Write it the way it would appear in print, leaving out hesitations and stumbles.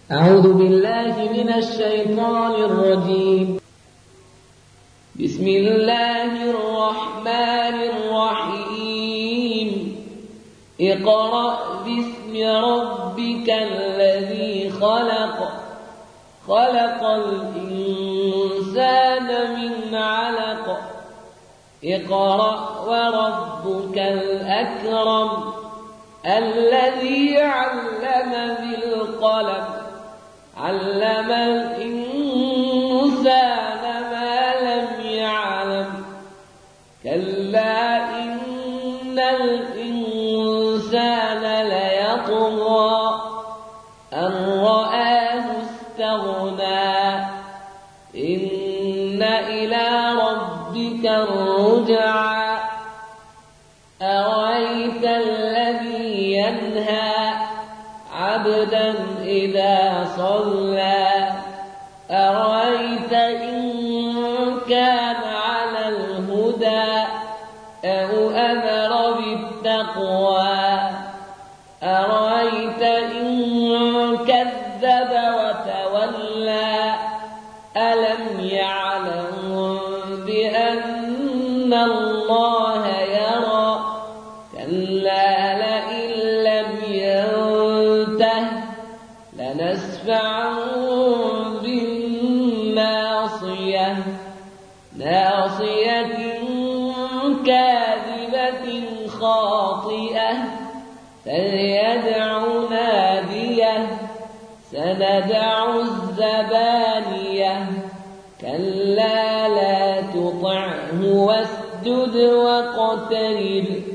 أعوذ بالله من الشيطان الرجيم. بسم الله الرحمن الرحيم. اقرأ باسم ربك الذي خلق. خلق الإنسان من علق. اقرأ وربك الأكرم الذي علم بالقلم علم الإنسان ما لم يعلم كلا إن الإنسان ليطغى أن رآه استغنى إن إلى ربك الرجعى أرأيت الذي ينهى عبدا إذا صلى أرأيت إن كان على الهدى أو أمر بالتقوى أرأيت إن كذب وتولى ألم يعلم بأن الله يرى كلا لئن لم ينته لنسفعا بالناصية ناصية كاذبة خاطئة فليدع ناديه سندع الزبانية كلا لا تطعه واسجد واقترب